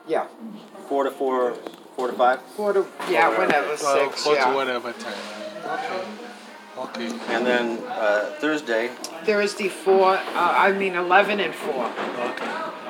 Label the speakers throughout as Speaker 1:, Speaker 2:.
Speaker 1: Yeah.
Speaker 2: 4 to 4, 4 to 5?
Speaker 1: 4 to, yeah, whenever, 6,
Speaker 3: 4 to
Speaker 1: yeah.
Speaker 3: whatever time. Okay.
Speaker 2: And then Thursday.
Speaker 1: Thursday, 11 and 4.
Speaker 3: Okay.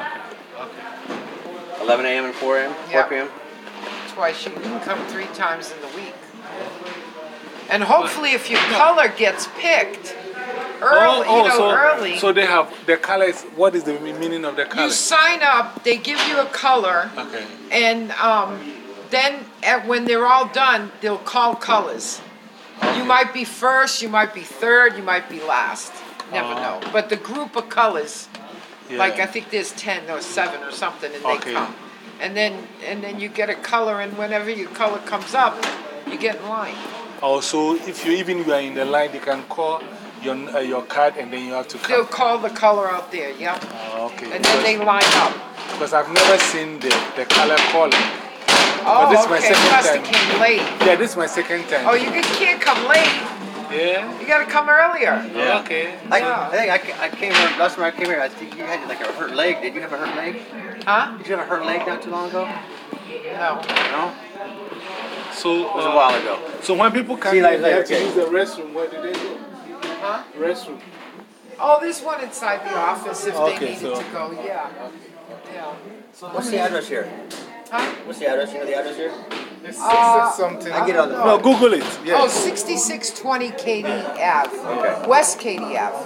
Speaker 2: 11 a.m. and 4 a.m.? 4
Speaker 1: Yeah.
Speaker 2: p.m.?
Speaker 1: Twice. You can come 3 times in the week. And hopefully if your color gets picked early, early.
Speaker 3: So they have the colors. What is the meaning of the color?
Speaker 1: You sign up, they give you a color.
Speaker 3: Okay.
Speaker 1: And then when they're all done, they'll call colors.
Speaker 3: Okay.
Speaker 1: You might be first, you might be third, you might be last. Never know. But the group of colors, like I think there's 10 or 7 or something, and they come. And then you get a color, and whenever your color comes up, you get in line.
Speaker 3: Also, if you are in the line, they can call your card, and then you have to come.
Speaker 1: They'll call the color out there, yeah.
Speaker 3: Okay.
Speaker 1: And then they line up.
Speaker 3: Because I've never seen the color calling.
Speaker 1: Oh,
Speaker 3: this is my
Speaker 1: okay.
Speaker 3: second
Speaker 1: Must
Speaker 3: time.
Speaker 1: have came late.
Speaker 3: Yeah, this is my second time.
Speaker 1: Oh, you can't come late.
Speaker 3: Yeah.
Speaker 1: You got to come earlier.
Speaker 3: Yeah. Okay.
Speaker 2: I think I came here, last time I came here, I think you had like a hurt leg. Did you have a hurt leg?
Speaker 1: Huh?
Speaker 2: Did you have a hurt leg not too long ago?
Speaker 1: No.
Speaker 2: No?
Speaker 3: So,
Speaker 2: it was a while ago.
Speaker 3: So when people come
Speaker 2: here,
Speaker 3: they have to use the restroom. Where do they go?
Speaker 1: Huh?
Speaker 3: Restroom.
Speaker 1: Oh, there's one inside the office if they needed
Speaker 3: so.
Speaker 1: to go, yeah. Yeah.
Speaker 2: So what's the address here?
Speaker 1: Huh?
Speaker 2: What's the address? You know the address here?
Speaker 3: It's 6 something.
Speaker 2: I get on the
Speaker 3: No, Google it. Yes.
Speaker 1: Oh, 6620 Katy Ave.
Speaker 2: Okay.
Speaker 1: West Katy Ave.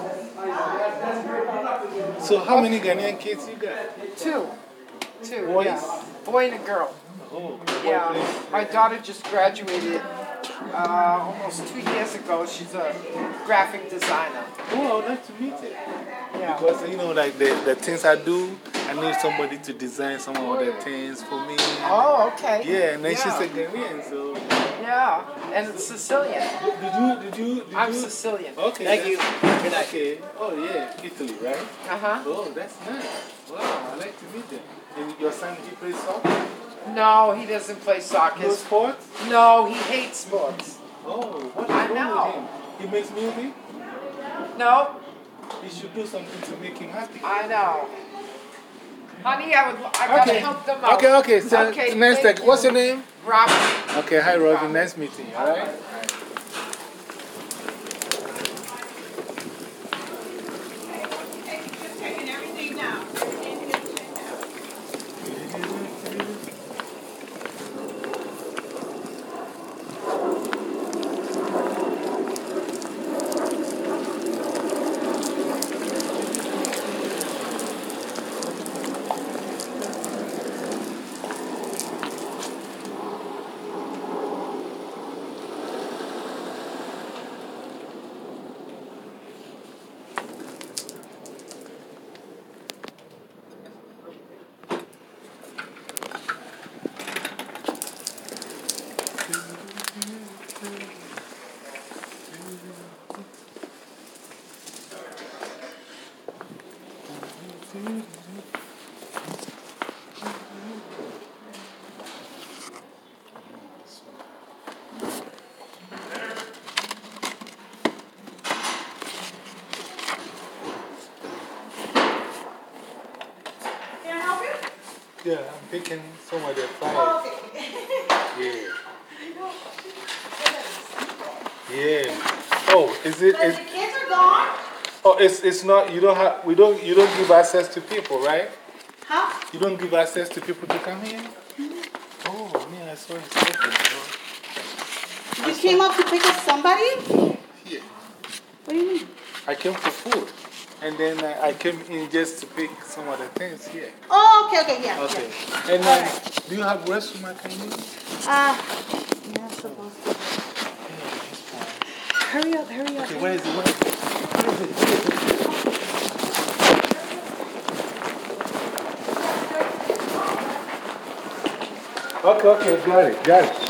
Speaker 3: So how many Ghanaian kids you got?
Speaker 1: 2.
Speaker 3: Boys?
Speaker 1: Yeah. Boy and a girl.
Speaker 3: Oh,
Speaker 1: Yeah. My daughter just graduated almost 2 years ago. She's a graphic designer.
Speaker 3: Oh, I'd like to meet it.
Speaker 1: Yeah.
Speaker 3: Because, like the things I do, I need somebody to design some of the things for me.
Speaker 1: Oh, okay.
Speaker 3: Yeah, and then she's a Ghanaian, so.
Speaker 1: Yeah, and it's Sicilian.
Speaker 3: Did you?
Speaker 1: I'm Sicilian.
Speaker 3: Okay.
Speaker 2: Thank you. Good night.
Speaker 3: Okay. Oh, yeah, Italy, right?
Speaker 1: Uh-huh.
Speaker 3: Oh, that's nice. Wow, I'd like to meet them. And your son, he plays soccer?
Speaker 1: No, he doesn't play soccer.
Speaker 3: No sports?
Speaker 1: No, he hates sports.
Speaker 3: Oh, what is
Speaker 1: I
Speaker 3: wrong
Speaker 1: know.
Speaker 3: with him? He makes music?
Speaker 1: No,
Speaker 3: He should do something to make him happy.
Speaker 1: I know. Honey, I gotta help them out.
Speaker 3: Okay. So
Speaker 1: Okay,
Speaker 3: next
Speaker 1: thank
Speaker 3: time. What's your name?
Speaker 1: Robert.
Speaker 3: Okay, hi, Robin. Nice meeting you, all right? Yeah, I'm picking some of the flowers. Yeah. Yeah. Oh, is it?
Speaker 4: The kids are gone?
Speaker 3: Oh, it's not, you don't give access to people, right?
Speaker 4: Huh?
Speaker 3: You don't give access to people to come here? Oh, man, I saw it open.
Speaker 4: You came up to pick up somebody?
Speaker 3: Here.
Speaker 4: What do you mean?
Speaker 3: I came for food. And then I came in just to pick some of the things here.
Speaker 4: Oh, okay, yeah.
Speaker 3: Okay.
Speaker 4: Yeah.
Speaker 3: And then, do you have restroom I can use?
Speaker 4: Yeah, I'm supposed to. Hurry up.
Speaker 3: Okay, where is it? Okay, got it.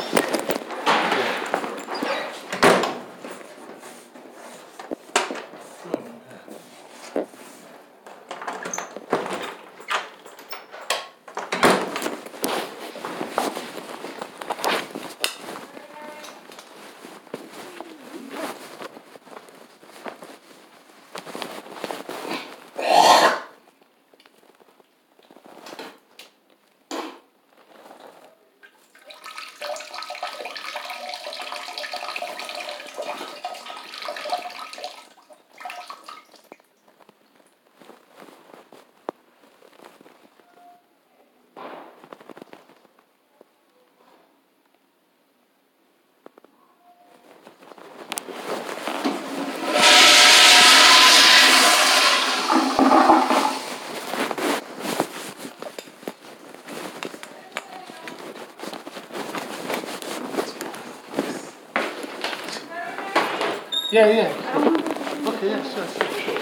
Speaker 3: Yeah, yeah. Okay, yeah, sure, sure.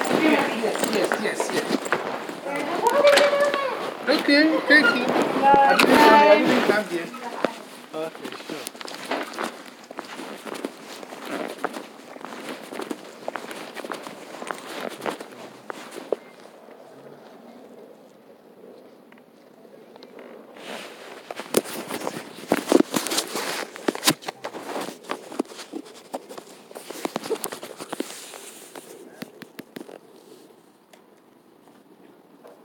Speaker 3: Yes. Okay, thank you. I didn't come here. Okay, sure.